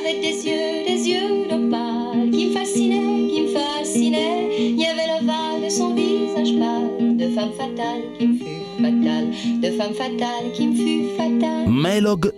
avait des yeux d'opale qui me fascinait. Il y avait l'ovale de son visage pâle, de femme fatale qui me fut fatale, de femme fatale qui me fut fatale. Melog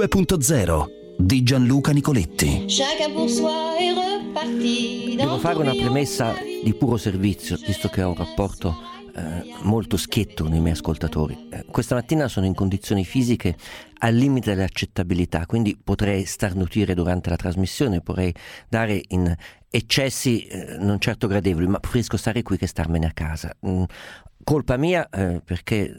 2.0 di Gianluca Nicoletti. Chacun pour soi est reparti. Devo fare una premessa di puro servizio, visto che ho un rapporto molto schietto con i miei ascoltatori. Questa mattina sono in condizioni fisiche al limite dell'accettabilità, quindi potrei starnutire durante la trasmissione, potrei dare in eccessi non certo gradevoli, ma preferisco stare qui che starmene a casa. Colpa mia perché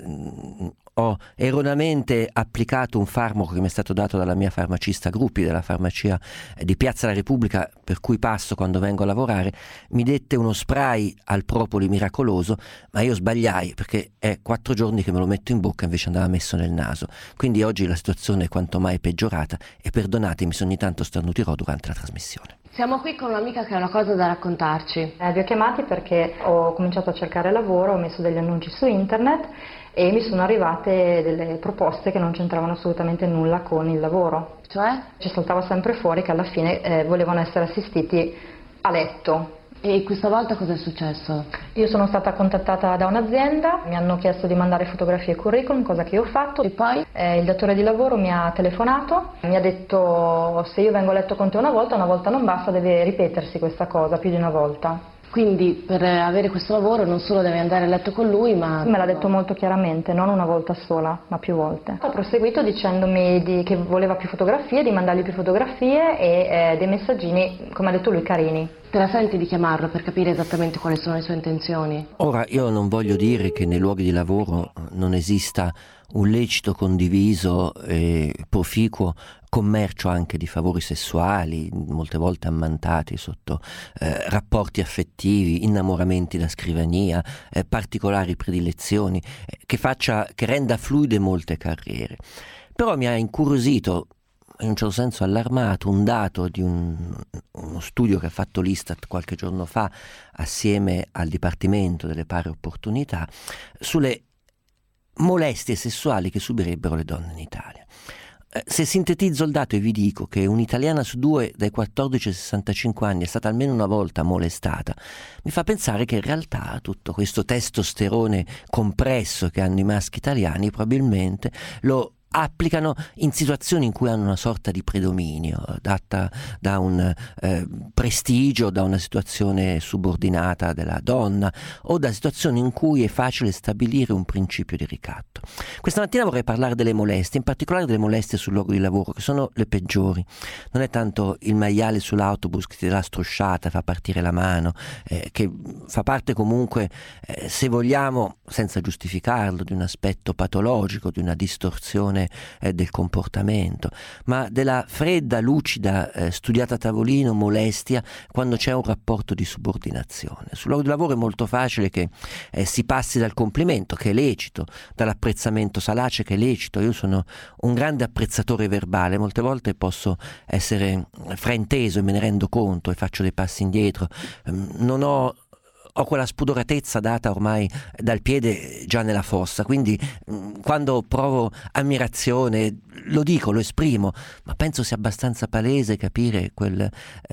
ho erroneamente applicato un farmaco che mi è stato dato dalla mia farmacista Gruppi della farmacia di Piazza della Repubblica, per cui passo quando vengo a lavorare. Mi dette uno spray al propoli miracoloso, ma io sbagliai perché è 4 giorni che me lo metto in bocca, invece andava messo nel naso. Quindi oggi la situazione è quanto mai peggiorata e perdonatemi se ogni tanto starnutirò durante la trasmissione. Siamo qui con un'amica che ha una cosa da raccontarci. Vi ho chiamati perché ho cominciato a cercare lavoro, ho messo degli annunci su internet e mi sono arrivate delle proposte che non c'entravano assolutamente nulla con il lavoro. Cioè? Ci saltava sempre fuori che alla fine volevano essere assistiti a letto. E questa volta cosa è successo? Io sono stata contattata da un'azienda, mi hanno chiesto di mandare fotografie e curriculum, cosa che io ho fatto. E poi? Il datore di lavoro mi ha telefonato, mi ha detto se io vengo a letto con te una volta non basta, deve ripetersi questa cosa più di una volta. Quindi per avere questo lavoro non solo devi andare a letto con lui, ma... Me l'ha detto molto chiaramente, non una volta sola, ma più volte. Ha proseguito dicendomi che voleva più fotografie, di mandargli più fotografie e dei messaggini, come ha detto lui, carini. Te la senti di chiamarlo per capire esattamente quali sono le sue intenzioni? Ora, io non voglio dire che nei luoghi di lavoro non esista un lecito condiviso e proficuo commercio anche di favori sessuali, molte volte ammantati sotto rapporti affettivi, innamoramenti da scrivania, particolari predilezioni, che renda fluide molte carriere. Però mi ha incuriosito, in un certo senso allarmato, un dato di uno studio che ha fatto l'Istat qualche giorno fa assieme al Dipartimento delle Pari Opportunità sulle molestie sessuali che subirebbero le donne in Italia. Se sintetizzo il dato e vi dico che un'italiana su 2 dai 14 ai 65 anni è stata almeno una volta molestata, mi fa pensare che in realtà tutto questo testosterone compresso che hanno i maschi italiani probabilmente lo applicano in situazioni in cui hanno una sorta di predominio data da un prestigio, da una situazione subordinata della donna o da situazioni in cui è facile stabilire un principio di ricatto. Questa mattina vorrei parlare delle molestie, in particolare delle molestie sul luogo di lavoro, che sono le peggiori. Non è tanto il maiale sull'autobus che ti dà la strusciata, fa partire la mano, che fa parte comunque, se vogliamo, senza giustificarlo, di un aspetto patologico, di una distorsione del comportamento, ma della fredda, lucida, studiata a tavolino molestia quando c'è un rapporto di subordinazione. Sul luogo di lavoro è molto facile che si passi dal complimento, che è lecito, dall'apprezzamento salace, che è lecito. Io sono un grande apprezzatore verbale, molte volte posso essere frainteso e me ne rendo conto e faccio dei passi indietro. Non ho quella spudoratezza data ormai dal piede già nella fossa, quindi quando provo ammirazione lo dico, lo esprimo, ma penso sia abbastanza palese capire quel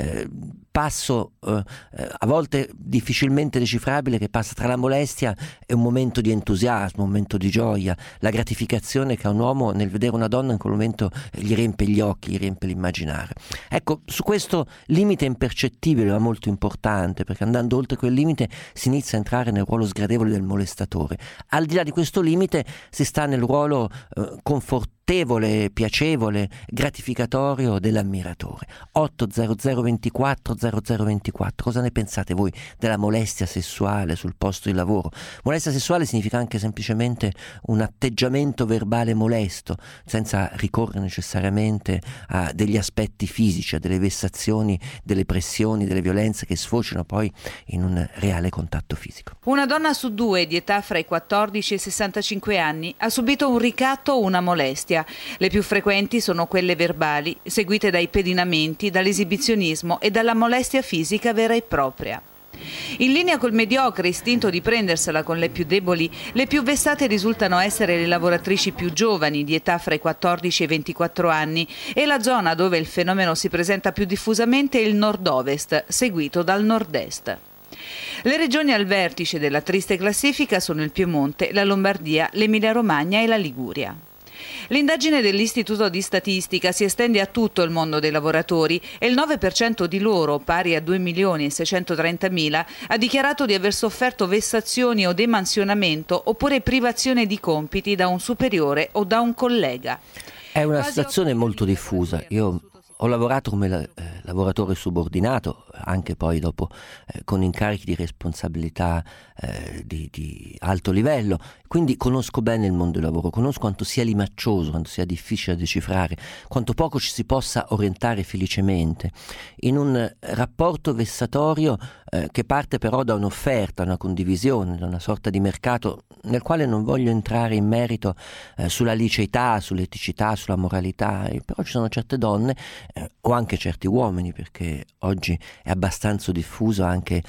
passo a volte difficilmente decifrabile che passa tra la molestia e un momento di entusiasmo, un momento di gioia, la gratificazione che a un uomo nel vedere una donna in quel momento gli riempie gli occhi, gli riempie l'immaginare. Ecco, su questo limite impercettibile ma molto importante, perché andando oltre quel limite si inizia a entrare nel ruolo sgradevole del molestatore. Al di là di questo limite si sta nel ruolo confortevole, piacevole, gratificatorio dell'ammiratore. 800 24 0024. Cosa ne pensate voi della molestia sessuale sul posto di lavoro? Molestia sessuale significa anche semplicemente un atteggiamento verbale molesto, senza ricorrere necessariamente a degli aspetti fisici, a delle vessazioni, delle pressioni, delle violenze che sfociano poi in un reale contatto fisico. Una donna su 2 di età fra i 14 e i 65 anni ha subito un ricatto o una molestia. Le più frequenti sono quelle verbali, seguite dai pedinamenti, dall'esibizionismo e dalla molestia fisica vera e propria. In linea col mediocre istinto di prendersela con le più deboli, le più vessate risultano essere le lavoratrici più giovani, di età fra i 14 e i 24 anni, e la zona dove il fenomeno si presenta più diffusamente è il nord-ovest, seguito dal nord-est. Le regioni al vertice della triste classifica sono il Piemonte, la Lombardia, l'Emilia-Romagna e la Liguria. L'indagine dell'Istituto di Statistica si estende a tutto il mondo dei lavoratori e il 9% di loro, pari a 2.630.000, ha dichiarato di aver sofferto vessazioni o demansionamento oppure privazione di compiti da un superiore o da un collega. È una situazione molto diffusa. Io ho lavorato come lavoratore subordinato, anche poi dopo con incarichi di responsabilità di alto livello, quindi conosco bene il mondo del lavoro, conosco quanto sia limaccioso, quanto sia difficile da decifrare, quanto poco ci si possa orientare felicemente in un rapporto vessatorio che parte però da un'offerta, una condivisione, da una sorta di mercato nel quale non voglio entrare in merito sulla liceità, sull'eticità, sulla moralità, però ci sono certe donne o anche certi uomini, perché oggi è abbastanza diffuso anche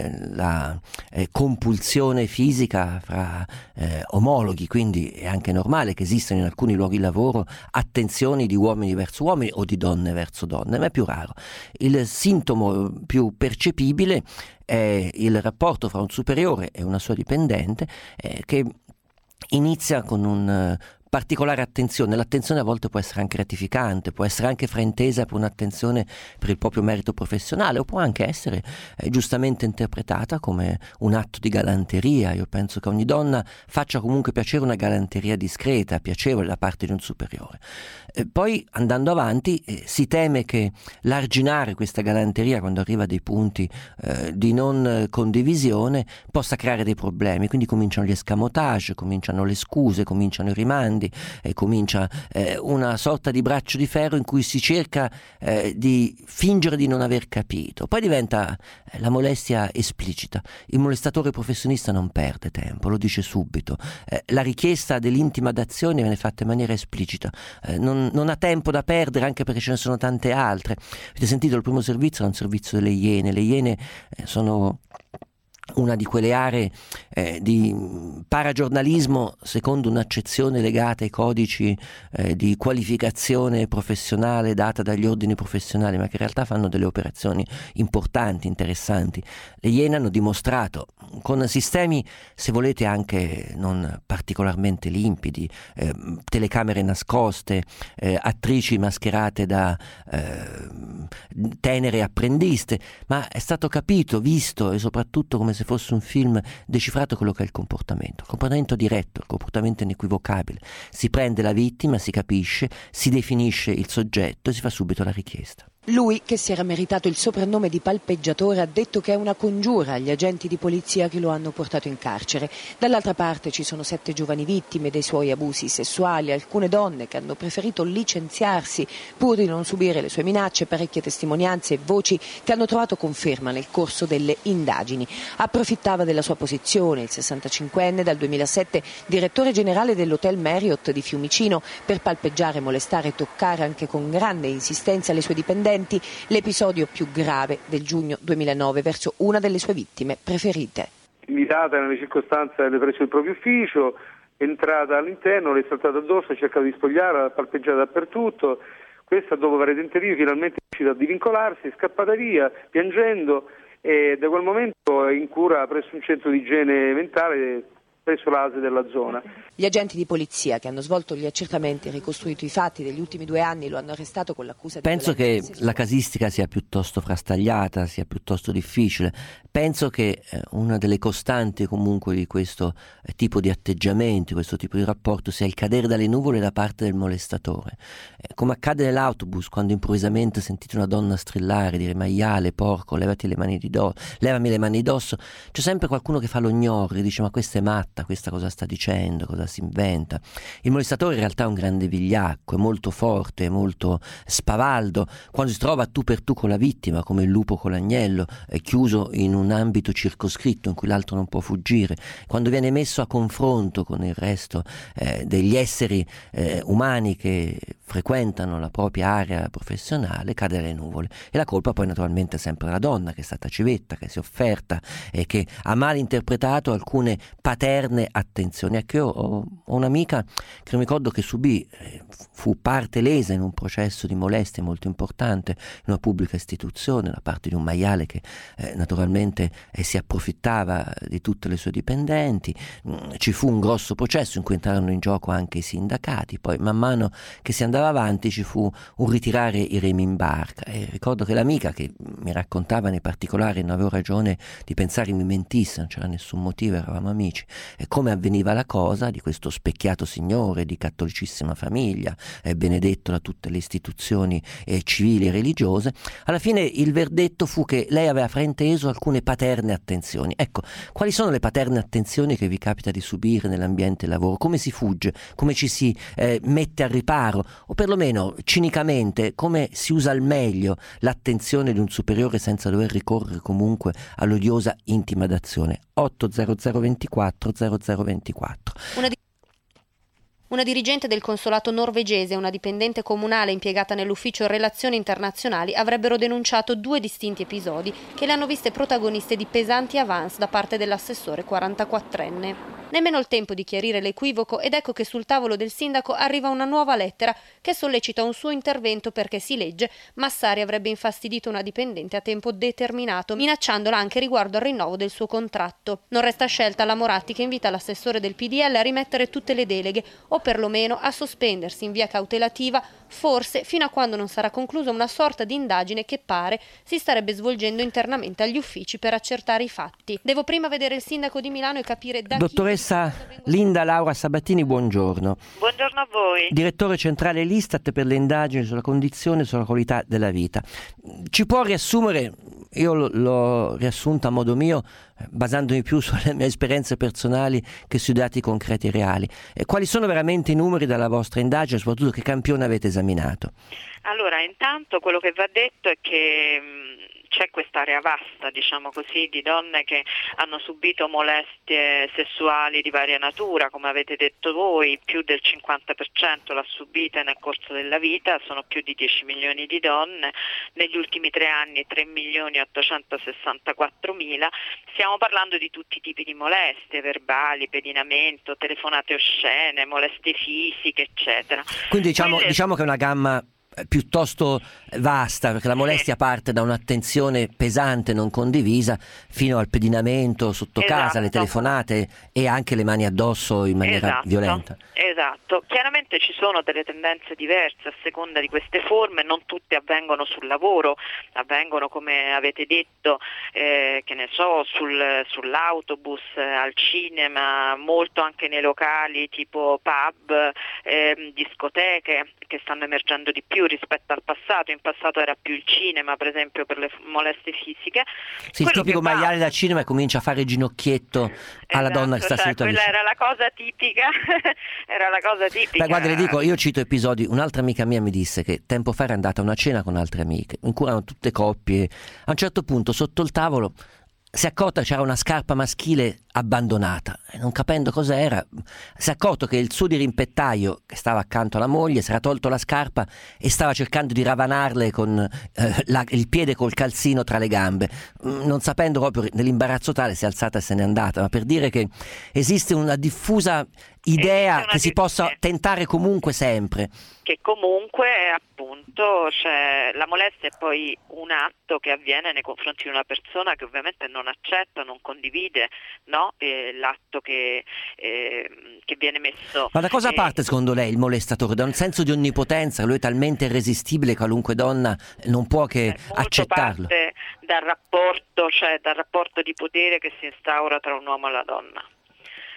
la compulsione fisica fra omologhi, quindi è anche normale che esistano in alcuni luoghi di lavoro attenzioni di uomini verso uomini o di donne verso donne, ma è più raro. Il sintomo più percepibile è il rapporto fra un superiore e una sua dipendente che inizia con un particolare attenzione. L'attenzione a volte può essere anche gratificante, può essere anche fraintesa per un'attenzione per il proprio merito professionale, o può anche essere giustamente interpretata come un atto di galanteria. Io penso che ogni donna faccia comunque piacere una galanteria discreta, piacevole da parte di un superiore. Poi andando avanti si teme che l'arginare questa galanteria quando arriva a dei punti di non condivisione possa creare dei problemi, quindi cominciano gli escamotage, cominciano le scuse, cominciano i rimandi, comincia una sorta di braccio di ferro in cui si cerca di fingere di non aver capito. Poi diventa la molestia esplicita. Il molestatore professionista non perde tempo, lo dice subito. La richiesta dell'intima d'azione viene fatta in maniera esplicita. Non ha tempo da perdere, anche perché ce ne sono tante altre. Avete sentito, il primo servizio era un servizio delle Iene. Le Iene sono una di quelle aree di paragiornalismo secondo un'accezione legata ai codici di qualificazione professionale data dagli ordini professionali, ma che in realtà fanno delle operazioni importanti, interessanti. Le Iene hanno dimostrato, con sistemi, se volete, anche non particolarmente limpidi, telecamere nascoste, attrici mascherate da tenere apprendiste, ma è stato capito, visto e soprattutto come se fosse un film decifrato quello che è il comportamento diretto, il comportamento inequivocabile. Si prende la vittima, si capisce, si definisce il soggetto e si fa subito la richiesta. Lui, che si era meritato il soprannome di palpeggiatore, ha detto che è una congiura agli agenti di polizia che lo hanno portato in carcere. Dall'altra parte ci sono 7 giovani vittime dei suoi abusi sessuali, alcune donne che hanno preferito licenziarsi pur di non subire le sue minacce, parecchie testimonianze e voci che hanno trovato conferma nel corso delle indagini. Approfittava della sua posizione il 65enne, dal 2007 direttore generale dell'Hotel Marriott di Fiumicino, per palpeggiare, molestare e toccare anche con grande insistenza le sue dipendenti. L'episodio più grave del giugno 2009 verso una delle sue vittime preferite. Invitata nelle circostanze presso il proprio ufficio, entrata all'interno, le è saltata addosso, ha cercato di spogliarla, ha palpeggiato dappertutto. Questa, dopo vari tentativi, finalmente è riuscita a divincolarsi, è scappata via piangendo e da quel momento è in cura presso un centro di igiene mentale presso l'ASE della zona. Gli agenti di polizia che hanno svolto gli accertamenti e ricostruito i fatti degli ultimi 2 anni lo hanno arrestato con l'accusa di Penso che sessuale. la casistica sia piuttosto frastagliata, sia piuttosto difficile. Penso che una delle costanti comunque di questo tipo di atteggiamenti, questo tipo di rapporto, sia il cadere dalle nuvole da parte del molestatore. Come accade nell'autobus, quando improvvisamente sentite una donna strillare, dire maiale, porco, levami le mani di dosso, c'è sempre qualcuno che fa l'ognore, dice ma questa è matta. fatta, questa cosa sta dicendo, cosa si inventa. Il molestatore in realtà è un grande vigliacco, è molto forte, è molto spavaldo, quando si trova a tu per tu con la vittima, come il lupo con l'agnello, è chiuso in un ambito circoscritto in cui l'altro non può fuggire, quando viene messo a confronto con il resto degli esseri umani che frequentano la propria area professionale, cade alle nuvole. E la colpa poi naturalmente è sempre la donna, che è stata civetta, che si è offerta e che ha mal interpretato alcune paterne attenzioni. Ecco, io ho un'amica che non mi ricordo che fu parte lesa in un processo di molestie molto importante in una pubblica istituzione da parte di un maiale che naturalmente si approfittava di tutte le sue dipendenti. Ci fu un grosso processo in cui entrarono in gioco anche i sindacati, poi man mano che si andava avanti ci fu un ritirare i remi in barca, e ricordo che l'amica, che mi raccontava nei particolari, non avevo ragione di pensare mi mentisse, non c'era nessun motivo, eravamo amici, e come avveniva la cosa di questo specchiato signore di cattolicissima famiglia, benedetto da tutte le istituzioni civili e religiose, alla fine il verdetto fu che lei aveva frainteso alcune paterne attenzioni. Ecco, quali sono le paterne attenzioni che vi capita di subire nell'ambiente lavoro? Come si fugge? Come ci si mette al riparo? O perlomeno, cinicamente, come si usa al meglio l'attenzione di un superiore senza dover ricorrere comunque all'odiosa intimidazione? 80024 0024. Una dirigente del consolato norvegese e una dipendente comunale impiegata nell'ufficio Relazioni Internazionali avrebbero denunciato 2 distinti episodi che le hanno viste protagoniste di pesanti avance da parte dell'assessore 44enne. Nemmeno il tempo di chiarire l'equivoco, ed ecco che sul tavolo del sindaco arriva una nuova lettera che sollecita un suo intervento perché, si legge, Massari avrebbe infastidito una dipendente a tempo determinato, minacciandola anche riguardo al rinnovo del suo contratto. Non resta scelta alla Moratti, che invita l'assessore del PDL a rimettere tutte le deleghe o perlomeno a sospendersi in via cautelativa, forse fino a quando non sarà conclusa una sorta di indagine che pare si starebbe svolgendo internamente agli uffici per accertare i fatti. Devo prima vedere il sindaco di Milano e capire da Dottoressa Linda Laura Sabatini, buongiorno. Buongiorno a voi. Direttore centrale l'Istat per le indagini sulla condizione e sulla qualità della vita. Ci può riassumere, io l'ho riassunta a modo mio, basandomi più sulle mie esperienze personali che sui dati concreti e reali, quali sono veramente i numeri della vostra indagine, soprattutto che campione avete esaminato? Allora, intanto quello che va detto è che c'è quest'area vasta, diciamo così, di donne che hanno subito molestie sessuali di varia natura, come avete detto voi, più del 50% l'ha subita nel corso della vita, sono più di 10 milioni di donne, negli ultimi 3 anni 3.864.000, stiamo parlando di tutti i tipi di molestie, verbali, pedinamento, telefonate oscene, molestie fisiche, eccetera. Quindi diciamo che è una gamma piuttosto vasta, perché la molestia parte da un'attenzione pesante non condivisa fino al pedinamento sotto casa, le telefonate e anche le mani addosso in maniera violenta. Esatto, chiaramente ci sono delle tendenze diverse a seconda di queste forme, non tutte avvengono sul lavoro, avvengono, come avete detto, che ne so, sull'autobus, al cinema, molto anche nei locali tipo pub, discoteche, che stanno emergendo di più rispetto al passato. In passato era più il cinema, per esempio, per le molestie fisiche. Sì, il tipico maiale da cinema e comincia a fare ginocchietto alla donna che sta seduta quella vicino. era la cosa tipica. Era la cosa tipica. Beh, guarda, le dico, io cito episodi. Un'altra amica mia mi disse che tempo fa era andata a una cena con altre amiche in cui erano tutte coppie. A un certo punto sotto il tavolo si è accorta che c'era una scarpa maschile abbandonata, e non capendo cos'era si è accorto che il suo dirimpettaio, che stava accanto alla moglie, si era tolto la scarpa e stava cercando di ravanarle con il piede col calzino tra le gambe. Non sapendo, proprio nell'imbarazzo tale, si è alzata e se n'è andata. Ma per dire che esiste una diffusa idea che si possa tentare comunque sempre, che comunque appunto la molestia è poi un atto che avviene nei confronti di una persona che ovviamente non accetta, non condivide, no? L'atto che viene messo. Ma da cosa parte secondo lei il molestatore? Da un senso di onnipotenza, lui è talmente irresistibile che qualunque donna non può che accettarlo? Parte dal rapporto di potere che si instaura tra un uomo e la donna.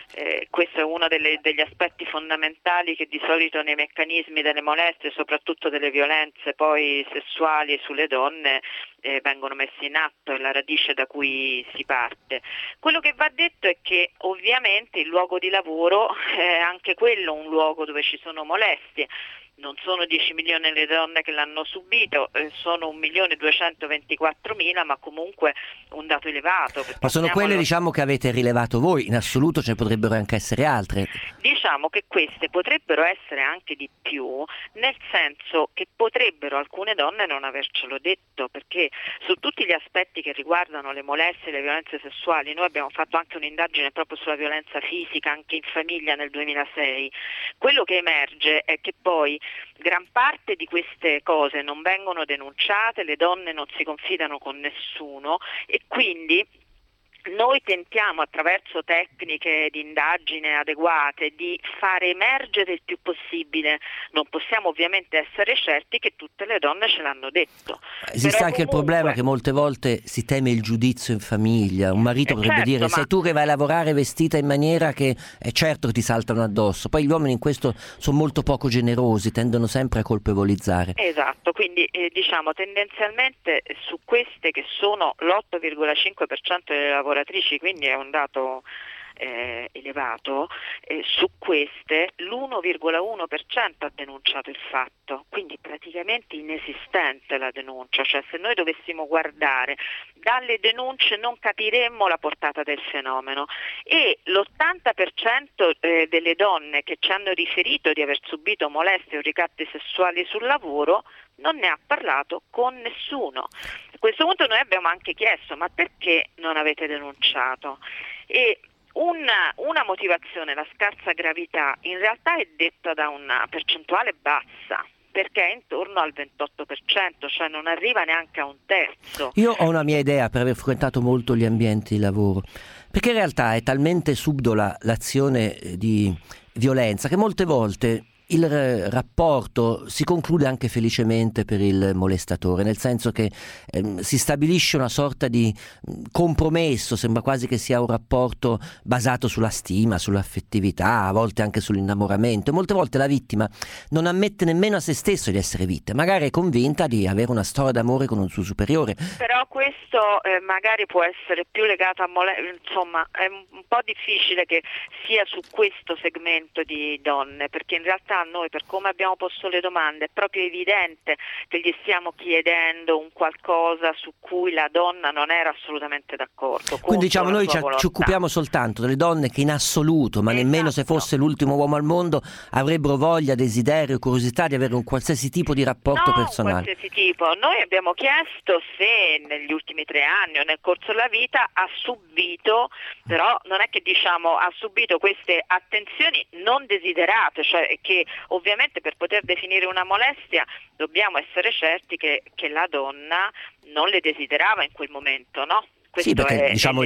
questo è uno degli aspetti fondamentali che di solito nei meccanismi delle molestie, soprattutto delle violenze poi sessuali sulle donne, vengono messi in atto, è la radice da cui si parte. Quello che va detto è che ovviamente il luogo di lavoro è anche quello un luogo dove ci sono molestie. Non sono 10 milioni le donne che l'hanno subito, sono 1.224.000, ma comunque un dato elevato. Ma sono quelle diciamo che avete rilevato voi, in assoluto ce ne potrebbero anche essere altre. Diciamo che queste potrebbero essere anche di più, nel senso che potrebbero alcune donne non avercelo detto, perché su tutti gli aspetti che riguardano le molestie e le violenze sessuali, noi abbiamo fatto anche un'indagine proprio sulla violenza fisica anche in famiglia nel 2006, quello che emerge è che poi gran parte di queste cose non vengono denunciate, le donne non si confidano con nessuno e quindi noi tentiamo attraverso tecniche di indagine adeguate di fare emergere il più possibile. Non possiamo ovviamente essere certi che tutte le donne ce l'hanno detto. Esiste però anche il problema che molte volte si teme il giudizio in famiglia. Un marito potrebbe dire sei tu che vai a lavorare vestita in maniera che è certo che ti saltano addosso. Poi gli uomini in questo sono molto poco generosi, tendono sempre a colpevolizzare. Esatto, quindi diciamo tendenzialmente su queste che sono l'8,5% delle lavoratrici, quindi è un dato elevato, su queste l'1,1% ha denunciato il fatto, quindi praticamente inesistente la denuncia, cioè se noi dovessimo guardare dalle denunce non capiremmo la portata del fenomeno e l'80% delle donne che ci hanno riferito di aver subito molestie o ricatti sessuali sul lavoro non ne ha parlato con nessuno. A questo punto noi abbiamo anche chiesto ma perché non avete denunciato? E una motivazione, la scarsa gravità, in realtà è detta da una percentuale bassa, perché è intorno al 28%, cioè non arriva neanche a un terzo. Io ho una mia idea per aver frequentato molto gli ambienti di lavoro, perché in realtà è talmente subdola l'azione di violenza che molte volte il rapporto si conclude anche felicemente per il molestatore, nel senso che si stabilisce una sorta di compromesso, sembra quasi che sia un rapporto basato sulla stima, sull'affettività, a volte anche sull'innamoramento. Molte volte la vittima non ammette nemmeno a se stesso di essere vittima, magari è convinta di avere una storia d'amore con un suo superiore. Però questo magari può essere più legato a insomma è un po' difficile che sia su questo segmento di donne, perché in realtà noi per come abbiamo posto le domande è proprio evidente che gli stiamo chiedendo un qualcosa su cui la donna non era assolutamente d'accordo. Quindi diciamo noi ci occupiamo soltanto delle donne che in assoluto, ma nemmeno se fosse l'ultimo uomo al mondo, avrebbero voglia, desiderio, curiosità di avere un qualsiasi tipo di rapporto personale. Qualsiasi tipo. Noi abbiamo chiesto se negli ultimi 3 anni o nel corso della vita ha subito, però non è che diciamo ha subito queste attenzioni non desiderate, cioè che ovviamente per poter definire una molestia dobbiamo essere certi che la donna non le desiderava in quel momento, no? Questo sì, perché diciamo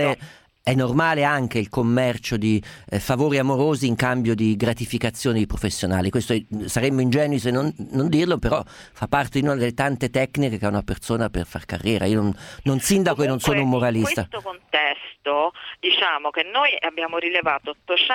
è normale anche il commercio di favori amorosi in cambio di gratificazioni professionali. Questo saremmo ingenui se non dirlo, però fa parte di una delle tante tecniche che ha una persona per far carriera. Io non sindaco e non sono un moralista. In questo contesto diciamo che noi abbiamo rilevato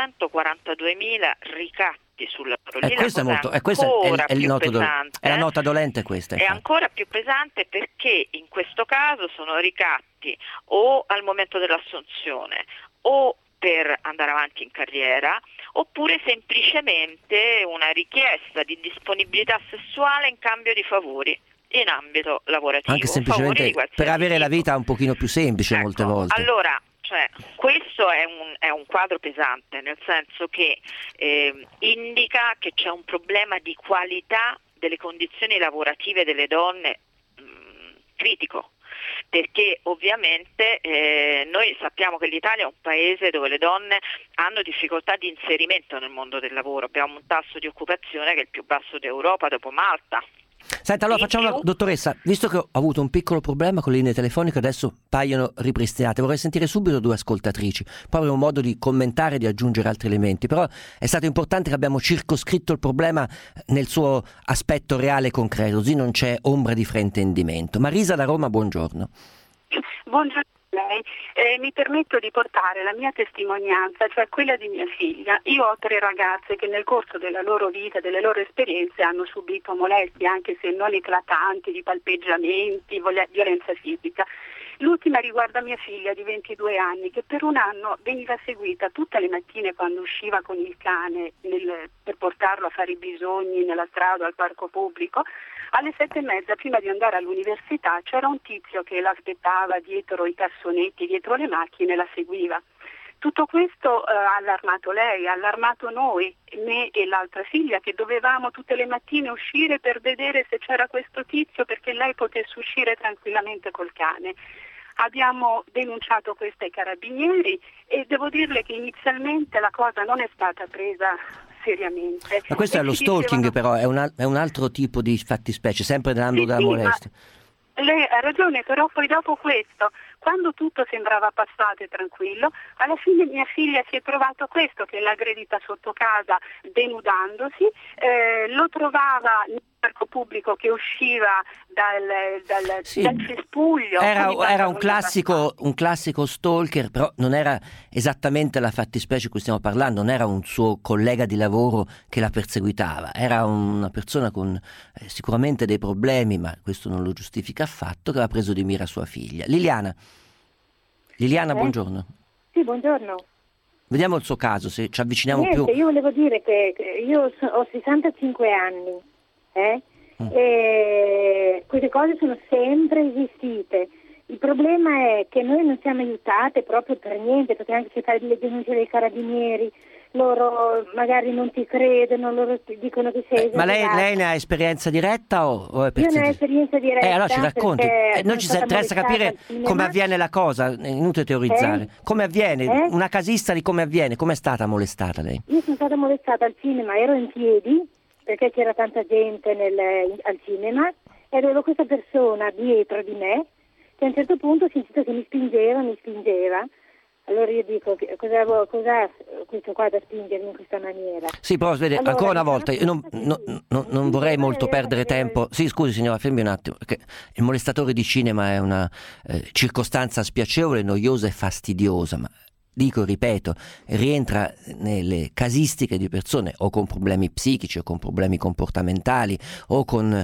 842.000 ricatti sul lavoro. Questo è il noto pesante. È la nota dolente questa. È ancora più pesante perché in questo caso sono ricatti o al momento dell'assunzione o per andare avanti in carriera oppure semplicemente una richiesta di disponibilità sessuale in cambio di favori in ambito lavorativo. Anche semplicemente per avere la vita un pochino più semplice molte volte. Allora, cioè, questo è un quadro pesante, nel senso che indica che c'è un problema di qualità delle condizioni lavorative delle donne critico, perché ovviamente noi sappiamo che l'Italia è un paese dove le donne hanno difficoltà di inserimento nel mondo del lavoro, abbiamo un tasso di occupazione che è il più basso d'Europa dopo Malta. Senta, allora facciamo una dottoressa, visto che ho avuto un piccolo problema con le linee telefoniche, adesso paiono ripristinate, vorrei sentire subito 2 ascoltatrici, poi avremo modo di commentare e di aggiungere altri elementi, però è stato importante che abbiamo circoscritto il problema nel suo aspetto reale e concreto, così non c'è ombra di fraintendimento. Marisa da Roma, buongiorno. Buongiorno a lei. Mi permetto di portare la mia testimonianza, cioè quella di mia figlia. Io ho 3 ragazze che nel corso della loro vita, delle loro esperienze, hanno subito molestie, anche se non eclatanti, di palpeggiamenti, violenza fisica. L'ultima riguarda mia figlia di 22 anni che per un anno veniva seguita tutte le mattine quando usciva con il cane per portarlo a fare i bisogni nella strada o al parco pubblico. Alle 7:30 prima di andare all'università c'era un tizio che l'aspettava dietro i cassonetti, dietro le macchine, e la seguiva. Tutto questo ha allarmato lei, ha allarmato noi, me e l'altra figlia, che dovevamo tutte le mattine uscire per vedere se c'era questo tizio perché lei potesse uscire tranquillamente col cane. Abbiamo denunciato questo ai carabinieri e devo dirle che inizialmente la cosa non è stata presa seriamente. Ma questo è lo stalking, però è un altro tipo di fattispecie, sempre nell'ambito della molestia. Lei ha ragione, però poi dopo questo, quando tutto sembrava passato e tranquillo, alla fine mia figlia si è trovato questo, che l'ha aggredita sotto casa denudandosi, lo trovava nel parco pubblico che usciva dal cespuglio. Era un classico stalker, però non era esattamente la fattispecie di cui stiamo parlando, non era un suo collega di lavoro che la perseguitava, era una persona con sicuramente dei problemi, ma questo non lo giustifica affatto, che aveva preso di mira sua figlia. Liliana, buongiorno. Sì, buongiorno. Vediamo il suo caso, se ci avviciniamo Niente, più. Io volevo dire che io ho 65 anni, e queste cose sono sempre esistite. Il problema è che noi non siamo aiutate proprio per niente, perché anche se fai le denunce dei carabinieri, loro magari non ti credono, loro ti dicono che sei esagerato. Ma lei ne ha esperienza diretta o è Io ne ho esperienza diretta. Allora ci racconti. Noi ci interessa capire come avviene la cosa, è inutile teorizzare. Come avviene? Una casista di come avviene? Come è stata molestata lei? Io sono stata molestata al cinema, ero in piedi perché c'era tanta gente al cinema e avevo questa persona dietro di me che a un certo punto ho sentito che mi spingeva. Allora io dico, cos'è questo qua da spingermi in questa maniera? Sì, però vede, allora, ancora una volta, io non vorrei molto perdere tempo. Sì, scusi signora, fermi un attimo, perché il molestatore di cinema è una circostanza spiacevole, noiosa e fastidiosa, ma dico e ripeto, rientra nelle casistiche di persone o con problemi psichici o con problemi comportamentali o con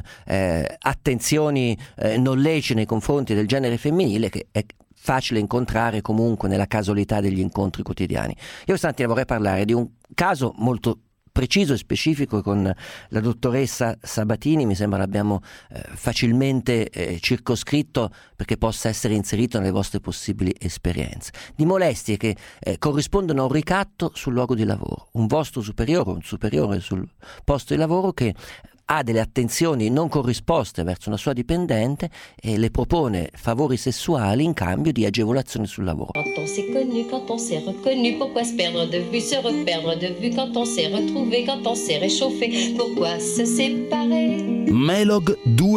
attenzioni non lecite nei confronti del genere femminile, che è facile incontrare comunque nella casualità degli incontri quotidiani. Io stamattina vorrei parlare di un caso molto preciso e specifico con la dottoressa Sabatini, mi sembra l'abbiamo facilmente circoscritto perché possa essere inserito nelle vostre possibili esperienze, di molestie che corrispondono a un ricatto sul luogo di lavoro, un vostro superiore, un superiore sul posto di lavoro che ha delle attenzioni non corrisposte verso una sua dipendente e le propone favori sessuali in cambio di agevolazioni sul lavoro. Quand on s'est connu, quand on s'est reconnu, pourquoi se perdre de vue, se reperdre de vue, quand on s'est retrouvé, quand on s'est réchauffé, pourquoi se séparer? Melog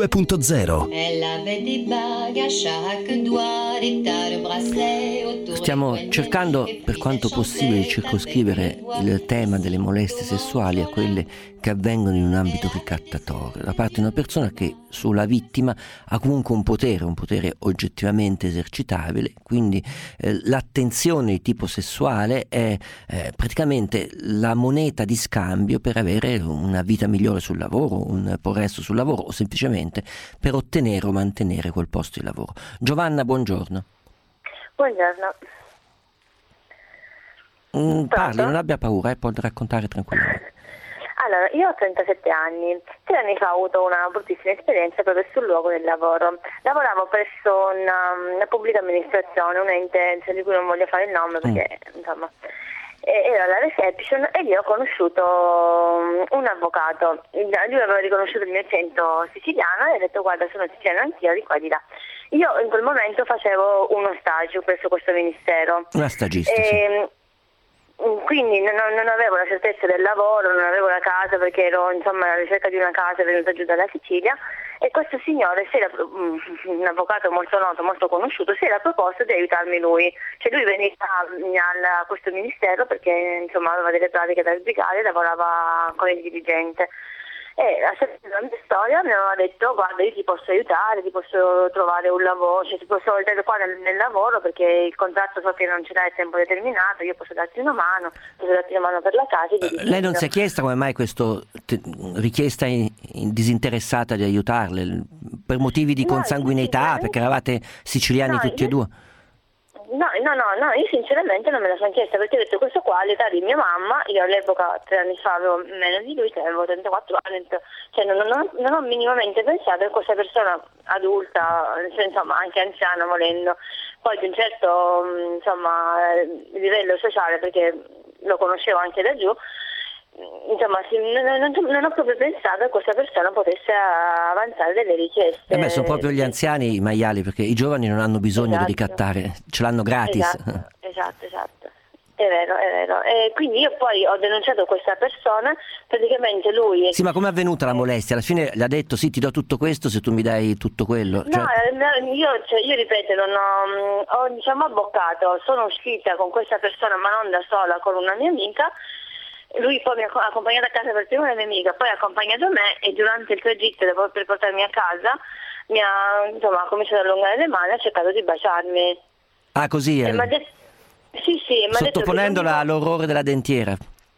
2.0. Elle avait des bagues à chaque doigt, des tas de bracelets autour. Stiamo cercando per quanto possibile di circoscrivere il tema delle molestie sessuali a quelle che avvengono in un ambito ricattatorio da parte di una persona che sulla vittima ha comunque un potere oggettivamente esercitabile, quindi l'attenzione di tipo sessuale è praticamente la moneta di scambio per avere una vita migliore sul lavoro, un progresso sul lavoro o semplicemente per ottenere o mantenere quel posto di lavoro. Giovanna, buongiorno. Buongiorno. Parli, non abbia paura, può raccontare tranquillamente. Allora, io ho 37 anni, 3 anni fa ho avuto una bruttissima esperienza proprio sul luogo del lavoro. Lavoravo presso una pubblica amministrazione, un ente di cui non voglio fare il nome perché insomma era la reception e lì ho conosciuto un avvocato. Lui aveva riconosciuto il mio accento siciliano e ha detto guarda sono siciliana anch'io di qua di là. Io in quel momento facevo uno stage presso questo ministero. Una stagista, sì. Quindi non avevo la certezza del lavoro, non avevo la casa perché ero insomma alla ricerca di una casa venuta giù dalla Sicilia e questo signore, un avvocato molto noto, molto conosciuto, si era proposto di aiutarmi lui. Cioè lui veniva a questo ministero perché insomma aveva delle pratiche da sbrigare e lavorava come dirigente. E a seguito della mia storia mi aveva detto: guarda, io ti posso aiutare, ti posso trovare un lavoro, cioè ti posso aiutare qua nel lavoro, perché il contratto so che non ce l'hai a tempo determinato, io posso darti una mano per la casa. Lei non si è chiesta come mai questa richiesta disinteressata di aiutarle? Per motivi di consanguineità, perché eravate siciliani tutti e due? No, io sinceramente non me la sono chiesta, perché ho detto: questo qua ha l'età di mia mamma, io all'epoca 3 anni fa avevo meno di lui, avevo 34 anni, cioè non ho minimamente pensato che questa persona adulta, insomma anche anziana volendo, poi di un certo livello sociale, perché lo conoscevo anche da giù, insomma non ho proprio pensato che questa persona potesse avanzare delle richieste. Sono proprio gli anziani i maiali, perché i giovani non hanno bisogno di ricattare, ce l'hanno gratis. Esatto, è vero. E quindi io poi ho denunciato questa persona, praticamente lui... Sì, ma com'è avvenuta la molestia? Alla fine le ha detto: sì, ti do tutto questo se tu mi dai tutto quello. No, io ripeto, non ho abboccato, sono uscita con questa persona, ma non da sola, con una mia amica. Lui poi mi ha accompagnato a casa per prima una mia amica, poi ha accompagnato me, e durante il tragitto per portarmi a casa mi ha cominciato ad allungare le mani, ha cercato di baciarmi. Ah, così? Sì, sottoponendola all'orrore della dentiera.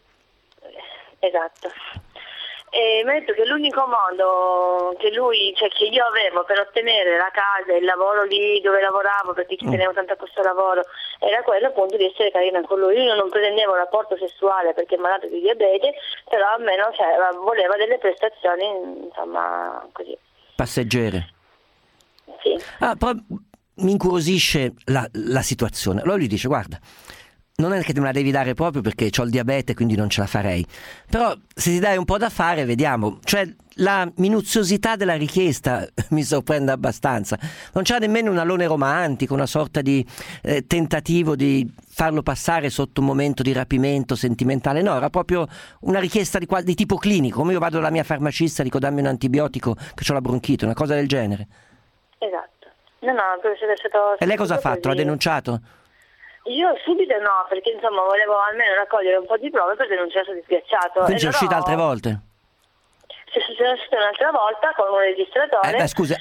Esatto. E mi ha detto che l'unico modo che che io avevo per ottenere la casa e il lavoro lì dove lavoravo, perché ci tenevo tanto a questo lavoro, era quello appunto di essere carina con lui. Io non pretendevo un rapporto sessuale perché è malato di diabete, però almeno voleva delle prestazioni, insomma, così. Passeggere. Sì. Però mi incuriosisce la situazione. Allora lui dice: guarda, non è che te me la devi dare proprio perché ho il diabete, quindi non ce la farei, però se ti dai un po' da fare vediamo. Cioè, la minuziosità della richiesta mi sorprende abbastanza. Non c'ha nemmeno un alone romantico, una sorta di tentativo di farlo passare sotto un momento di rapimento sentimentale. No, era proprio una richiesta di tipo clinico, come io vado dalla mia farmacista e dico: dammi un antibiotico che ho la bronchite, una cosa del genere. Esatto. No, è stato... E lei cosa ha fatto? L'ha denunciato? Io subito no, perché insomma volevo almeno raccogliere un po' di prove per denunciarlo disghiacciato. Quindi è uscita altre volte? Sono uscita un'altra volta con un registratore. Scusa,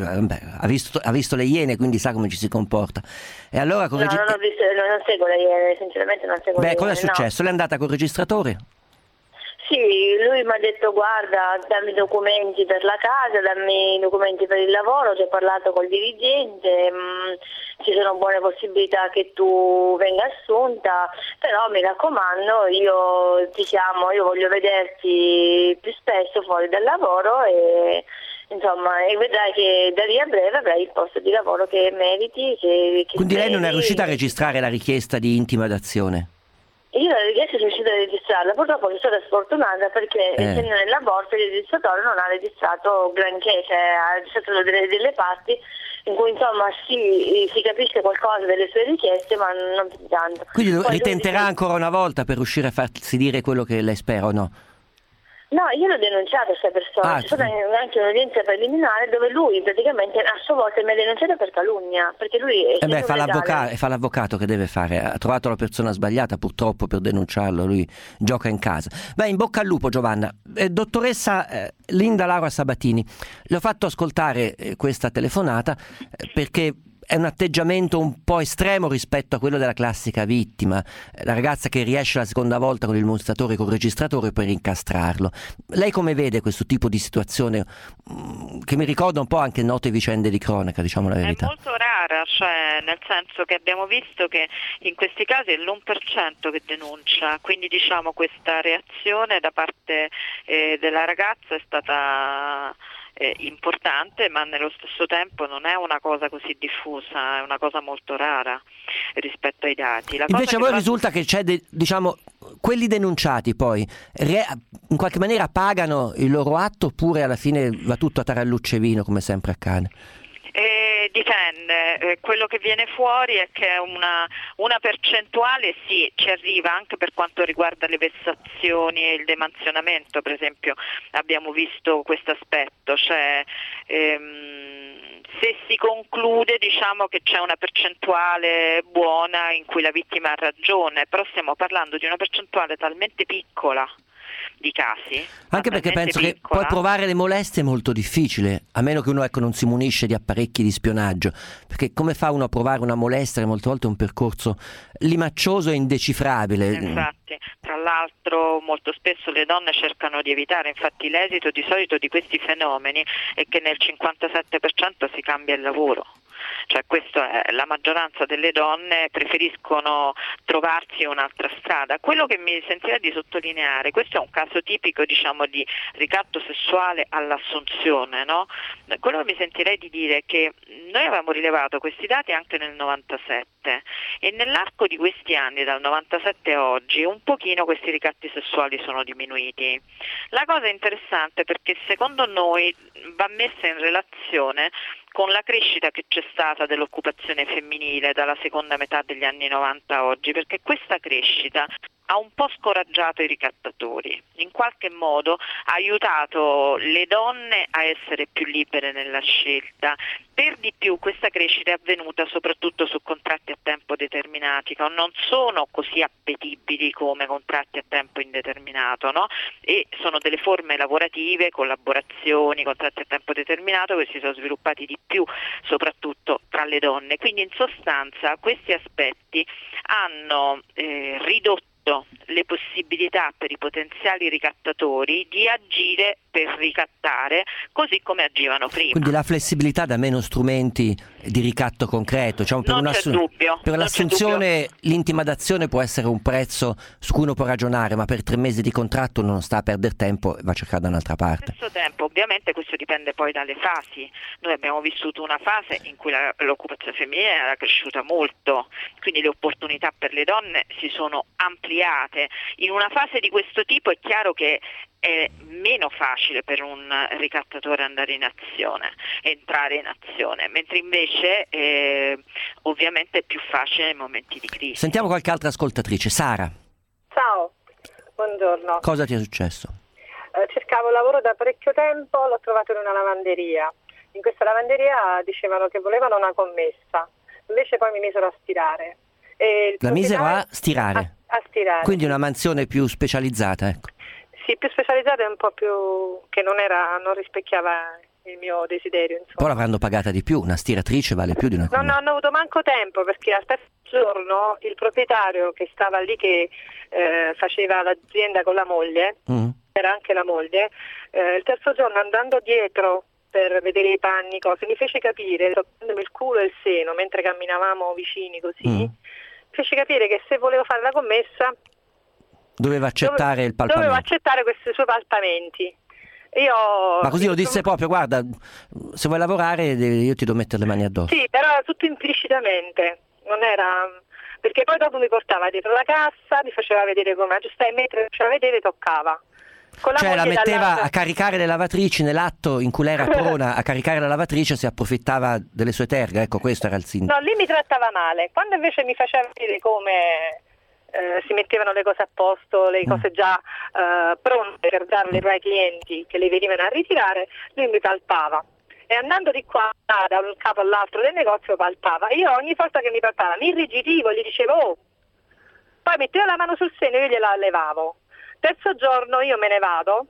ha visto le Iene, quindi sa come ci si comporta. E allora non seguo le Iene, sinceramente non seguo le Iene. Cosa è successo? Lei è andata col registratore? Sì, lui mi ha detto: guarda, dammi documenti per la casa, dammi documenti per il lavoro, ci ho parlato col dirigente, ci sono buone possibilità che tu venga assunta, però mi raccomando, io ti chiamo, io voglio vederti più spesso fuori dal lavoro e vedrai che da lì a breve avrai il posto di lavoro che meriti. Quindi lei non è riuscita a registrare la richiesta di intimidazione? Io la richiesta sono riuscita a registrarla, purtroppo sono stata sfortunata perché essendo nell'aborto il registratore non ha registrato granché, ha registrato delle parti in cui insomma si capisce qualcosa delle sue richieste, ma non più tanto. Quindi ritenterà ancora una volta per riuscire a farsi dire quello che lei spera, o no? No, io l'ho denunciato questa persona, c'è stata anche un'udienza preliminare dove lui praticamente a sua volta mi ha denunciato per calunnia, perché lui fa l'avvocato che deve fare, ha trovato la persona sbagliata purtroppo per denunciarlo, lui gioca in casa. Beh, in bocca al lupo Giovanna. Dottoressa Linda Laura Sabatini, le ho fatto ascoltare questa telefonata perché è un atteggiamento un po' estremo rispetto a quello della classica vittima, la ragazza che riesce la seconda volta con il mostratore e col registratore per incastrarlo. Lei come vede questo tipo di situazione che mi ricorda un po' anche note vicende di cronaca, diciamo la verità? È molto rara, cioè nel senso che abbiamo visto che in questi casi è l'1% che denuncia, quindi diciamo questa reazione da parte della ragazza è stata importante, ma nello stesso tempo non è una cosa così diffusa, è una cosa molto rara rispetto ai dati. Invece a voi risulta che c'è quelli denunciati poi in qualche maniera pagano il loro atto, oppure alla fine va tutto a tarallucce e vino come sempre accade? Dipende, quello che viene fuori è che una percentuale sì, ci arriva anche per quanto riguarda le vessazioni e il demansionamento, per esempio abbiamo visto questo aspetto, cioè se si conclude diciamo che c'è una percentuale buona in cui la vittima ha ragione, però stiamo parlando di una percentuale talmente piccola di casi. Anche perché penso che poi provare le molestie è molto difficile, a meno che uno non si munisce di apparecchi di spionaggio, perché come fa uno a provare una molestia? Molte volte è un percorso limaccioso e indecifrabile. Infatti, tra l'altro molto spesso le donne cercano di evitare, infatti l'esito di solito di questi fenomeni è che nel 57% si cambia il lavoro. Cioè questa è la maggioranza delle donne preferiscono trovarsi un'altra strada. Quello che mi sentirei di sottolineare, questo è un caso tipico diciamo di ricatto sessuale all'assunzione, no? Quello che mi sentirei di dire è che noi avevamo rilevato questi dati anche nel 97 e nell'arco di questi anni, dal 97 a oggi, un pochino questi ricatti sessuali sono diminuiti. La cosa è interessante perché secondo noi va messa in relazione con la crescita che c'è stata dell'occupazione femminile dalla seconda metà degli anni 90 a oggi, perché questa crescita ha un po' scoraggiato i ricattatori, in qualche modo ha aiutato le donne a essere più libere nella scelta. Per di più questa crescita è avvenuta soprattutto su contratti a tempo determinati, che non sono così appetibili come contratti a tempo indeterminato, no? E sono delle forme lavorative, collaborazioni, contratti a tempo determinato che si sono sviluppati di più soprattutto tra le donne. Quindi in sostanza questi aspetti hanno ridotto le possibilità per i potenziali ricattatori di agire per ricattare così come agivano prima. Quindi la flessibilità dà meno strumenti di ricatto concreto, diciamo, per non c'è dubbio. Per l'assunzione l'intimidazione può essere un prezzo su cui uno può ragionare, ma per 3 mesi di contratto non sta a perdere tempo e va a cercare da un'altra parte. Allo stesso tempo ovviamente questo dipende poi dalle fasi. Noi abbiamo vissuto una fase in cui l'occupazione femminile era cresciuta molto, quindi le opportunità per le donne si sono ampliate. In una fase di questo tipo è chiaro che è meno facile per un ricattatore entrare in azione, mentre invece ovviamente è più facile nei momenti di crisi. Sentiamo qualche altra ascoltatrice. Sara. Ciao, buongiorno. Cosa ti è successo? Cercavo lavoro da parecchio tempo, l'ho trovato in una lavanderia. In questa lavanderia dicevano che volevano una commessa, invece poi mi misero a stirare. La misero a stirare? A stirare. Quindi una mansione più specializzata, ecco. Sì, più specializzata e un po' più che non rispecchiava il mio desiderio, insomma. Poi l'avranno pagata di più, una stiratrice vale più di una commessa. Non hanno avuto manco tempo, perché al terzo giorno il proprietario che stava lì, che faceva l'azienda con la moglie, era anche la moglie, il terzo giorno andando dietro per vedere i panni, cose, mi fece capire, toccandomi il culo e il seno mentre camminavamo vicini così, fece capire che se volevo fare la commessa doveva accettare il palpamento. Dovevo accettare questi suoi palpamenti. Ma così lo disse proprio, guarda, se vuoi lavorare io ti devo mettere le mani addosso. Sì, però tutto implicitamente, non era... Perché poi dopo mi portava dietro la cassa, mi faceva vedere come aggiustare, mentre mi faceva vedere toccava. Cioè la metteva a caricare le lavatrici nell'atto in cui lei era prona a caricare la lavatrice, si approfittava delle sue terre, ecco, questo era il sintomo. No, lì mi trattava male, quando invece mi faceva vedere come... si mettevano le cose a posto, le cose già pronte per darle ai clienti che le venivano a ritirare, lui mi palpava e andando di qua da un capo all'altro del negozio palpava. Io ogni volta che mi palpava mi irrigidivo, gli dicevo poi mettevo la mano sul seno e io gliela levavo. Terzo giorno io me ne vado.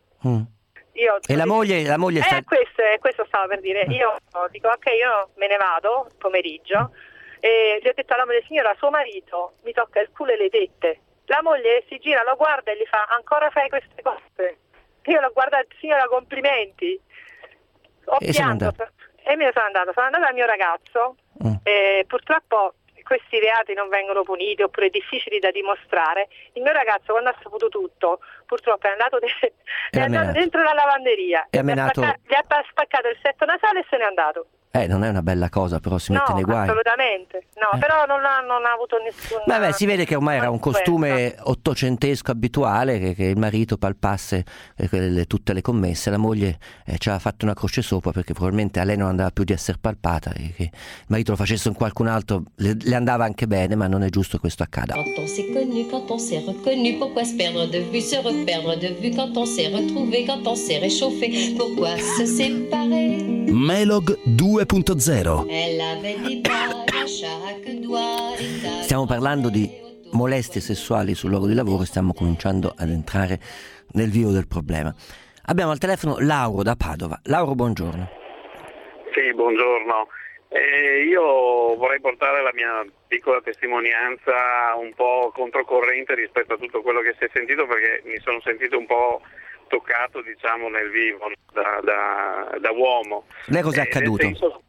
E la moglie sta... questo stavo per dire. Io dico ok, io me ne vado pomeriggio. E gli ho detto alla moglie: signora, suo marito mi tocca il culo e le tette. La moglie si gira, lo guarda e gli fa: ancora fai queste cose? Io l'ho guardato: signora, complimenti. Ho pianto e me ne sono andata dal mio ragazzo e purtroppo questi reati non vengono puniti oppure difficili da dimostrare. Il mio ragazzo, quando ha saputo tutto, purtroppo è andato dentro la lavanderia, gli ha spaccato il setto nasale e se n'è andato. Non è una bella cosa, però si mette nei guai. Assolutamente. No, però non ha avuto nessun... Beh, si vede che ormai era un costume ottocentesco abituale, che il marito palpasse tutte le commesse. La moglie ci ha fatto una croce sopra perché probabilmente a lei non andava più di essere palpata e che il marito lo facesse con qualcun altro le andava anche bene, ma non è giusto che questo accada. Quand on s'est connu, quand on s'est reconnu, pourquoi se perdre de vue, se reperdre de vue, quand on s'est retrouvé, quand on s'est réchauffé, pourquoi se séparer? Melog 2.0. Elle avait des bagues à chaque doigt. Stiamo parlando di molestie sessuali sul luogo di lavoro, stiamo cominciando ad entrare nel vivo del problema. Abbiamo al telefono Lauro da Padova. Lauro, buongiorno. Sì, buongiorno. Io vorrei portare la mia piccola testimonianza un po' controcorrente rispetto a tutto quello che si è sentito, perché mi sono sentito un po' toccato, diciamo, nel vivo da uomo. Lei cos'è accaduto?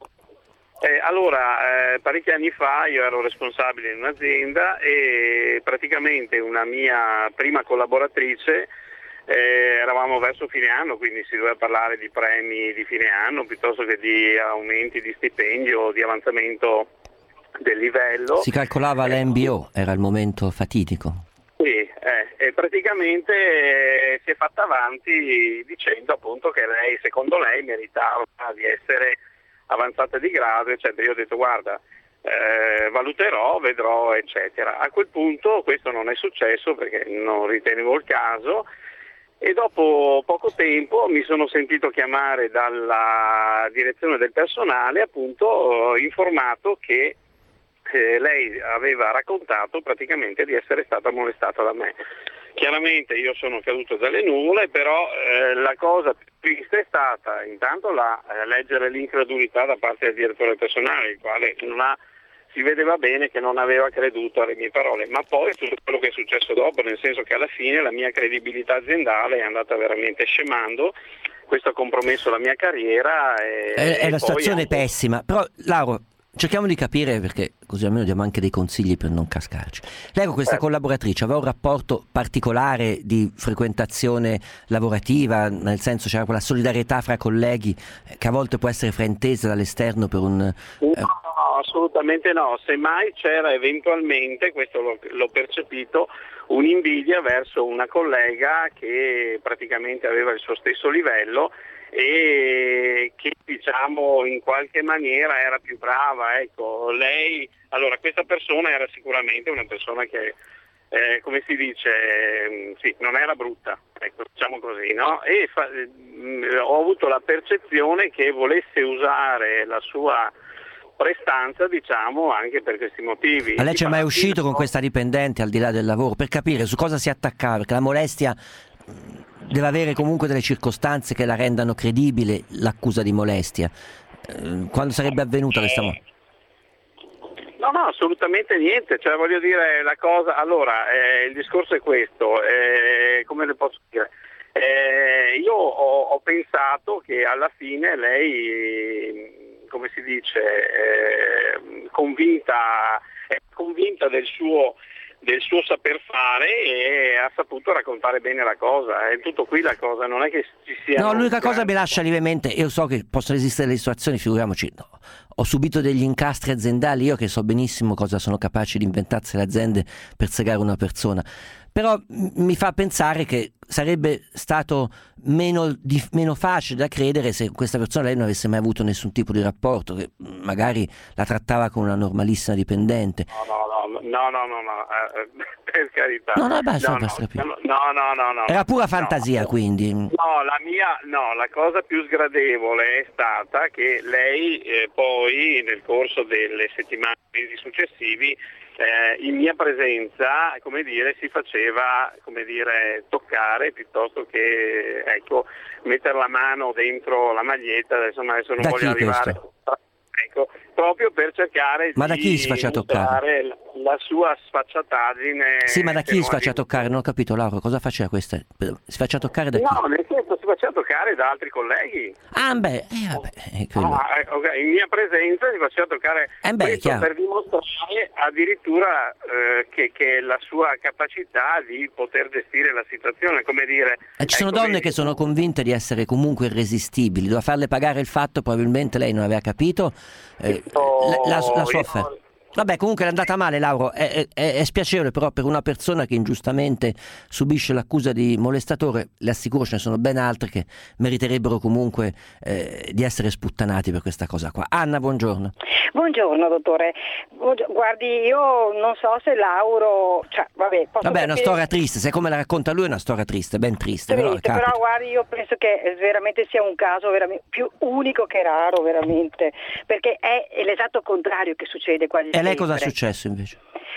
Parecchi anni fa io ero responsabile in un'azienda e praticamente una mia prima collaboratrice, eravamo verso fine anno, quindi si doveva parlare di premi di fine anno piuttosto che di aumenti di stipendio, di avanzamento del livello. Si calcolava l'MBO, era il momento fatidico. Sì, e praticamente si è fatta avanti dicendo appunto che lei, secondo lei, meritava di essere avanzata di grado, eccetera. Io ho detto guarda, valuterò, vedrò, eccetera. A quel punto questo non è successo perché non ritenevo il caso, e dopo poco tempo mi sono sentito chiamare dalla direzione del personale, appunto informato che lei aveva raccontato praticamente di essere stata molestata da me. Chiaramente io sono caduto dalle nuvole, però la cosa più triste è stata intanto leggere l'incredulità da parte del direttore personale, il quale si vedeva bene che non aveva creduto alle mie parole, ma poi tutto quello che è successo dopo, nel senso che alla fine la mia credibilità aziendale è andata veramente scemando, questo ha compromesso la mia carriera. È una situazione pessima, però Lauro, cerchiamo di capire, perché così almeno diamo anche dei consigli per non cascarci. Lei con questa collaboratrice aveva un rapporto particolare di frequentazione lavorativa, nel senso c'era quella solidarietà fra colleghi che a volte può essere fraintesa dall'esterno per un... No, assolutamente no, semmai c'era eventualmente, questo l'ho percepito, un'invidia verso una collega che praticamente aveva il suo stesso livello e che, diciamo, in qualche maniera era più brava, ecco. Lei, allora, questa persona era sicuramente una persona che come si dice, sì, non era brutta, ecco, diciamo così, no? E ho avuto la percezione che volesse usare la sua prestanza, diciamo, anche per questi motivi. Ma lei c'è mai uscito con questa dipendente al di là del lavoro per capire su cosa si attaccava? Perché la molestia deve avere comunque delle circostanze che la rendano credibile, l'accusa di molestia. Quando sarebbe avvenuta questa molestia? No, assolutamente niente, cioè voglio dire la cosa, allora il discorso è questo, come le posso dire? Io ho pensato che alla fine lei, come si dice, è convinta del suo saper fare e ha saputo raccontare bene la cosa. È tutto qui la cosa, non è che ci sia... No, l'unica cosa mi lascia lievemente, io so che possono esistere delle situazioni, figuriamoci, no. Ho subito degli incastri aziendali, io che so benissimo cosa sono capaci di inventarsi le aziende per segare una persona, però mi fa pensare che sarebbe stato meno facile da credere se questa persona lei non avesse mai avuto nessun tipo di rapporto, che magari la trattava come una normalissima dipendente. No, per carità. No, era pura fantasia, quindi. La cosa più sgradevole è stata che lei poi nel corso delle settimane mesi successivi in mia presenza, come dire, si faceva, come dire, toccare piuttosto che, ecco, mettere la mano dentro la maglietta, insomma adesso non voglio arrivare. Ecco, proprio per cercare ma da chi si faceva toccare? La sua sfacciataggine. Sì, ma da chi si faceva toccare? Non ho capito, Laura, cosa faceva questa? Si faceva toccare da chi? No, nel senso si faceva toccare da altri colleghi. Vabbè. In mia presenza si faceva toccare per dimostrare addirittura che la sua capacità di poter gestire la situazione, come dire. Ci sono donne che sono convinte di essere comunque irresistibili, doveva farle pagare il fatto, probabilmente lei non aveva capito la sua offerta. Vabbè, comunque è andata male, Lauro, è spiacevole, però per una persona che ingiustamente subisce l'accusa di molestatore, le assicuro ce ne sono ben altre che meriterebbero comunque di essere sputtanati per questa cosa qua. Anna, buongiorno. Buongiorno dottore, guardi, io non so se Lauro, vabbè, è una storia triste, se come la racconta lui è una storia triste, ben triste. Però guardi, io penso che veramente sia un caso veramente più unico che raro, veramente, perché è l'esatto contrario che succede quasi sempre. E lei cosa è successo invece?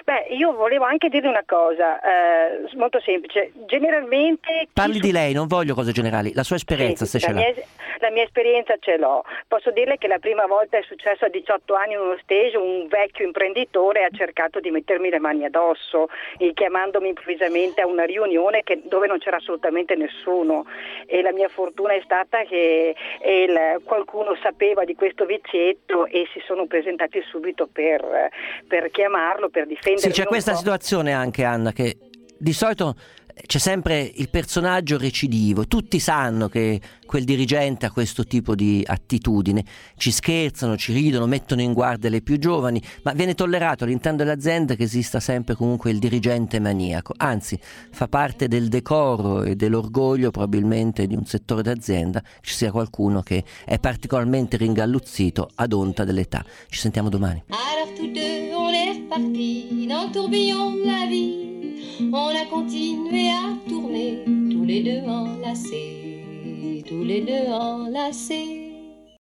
Io volevo anche dire una cosa molto semplice. Generalmente Parli di lei, non voglio cose generali, la sua esperienza, se ce l'ha. La mia esperienza ce l'ho. Posso dirle che la prima volta è successo a 18 anni in uno stage, un vecchio imprenditore ha cercato di mettermi le mani addosso, chiamandomi improvvisamente a una riunione dove non c'era assolutamente nessuno, e la mia fortuna è stata che qualcuno sapeva di questo vizietto e si sono presentati subito per chiamarlo, per difenderlo. Sì, c'è questa situazione anche, Anna, che di solito c'è sempre il personaggio recidivo, tutti sanno che quel dirigente ha questo tipo di attitudine, ci scherzano, ci ridono, mettono in guardia le più giovani, ma viene tollerato all'interno dell'azienda che esista sempre comunque il dirigente maniaco, anzi fa parte del decoro e dell'orgoglio probabilmente di un settore d'azienda ci sia qualcuno che è particolarmente ringalluzzito ad onta dell'età. Ci sentiamo domani. Alors tous deux on est repartis dans le tourbillon de la vie. On a continué à tourner, tous les deux enlacés, tous les deux enlacés.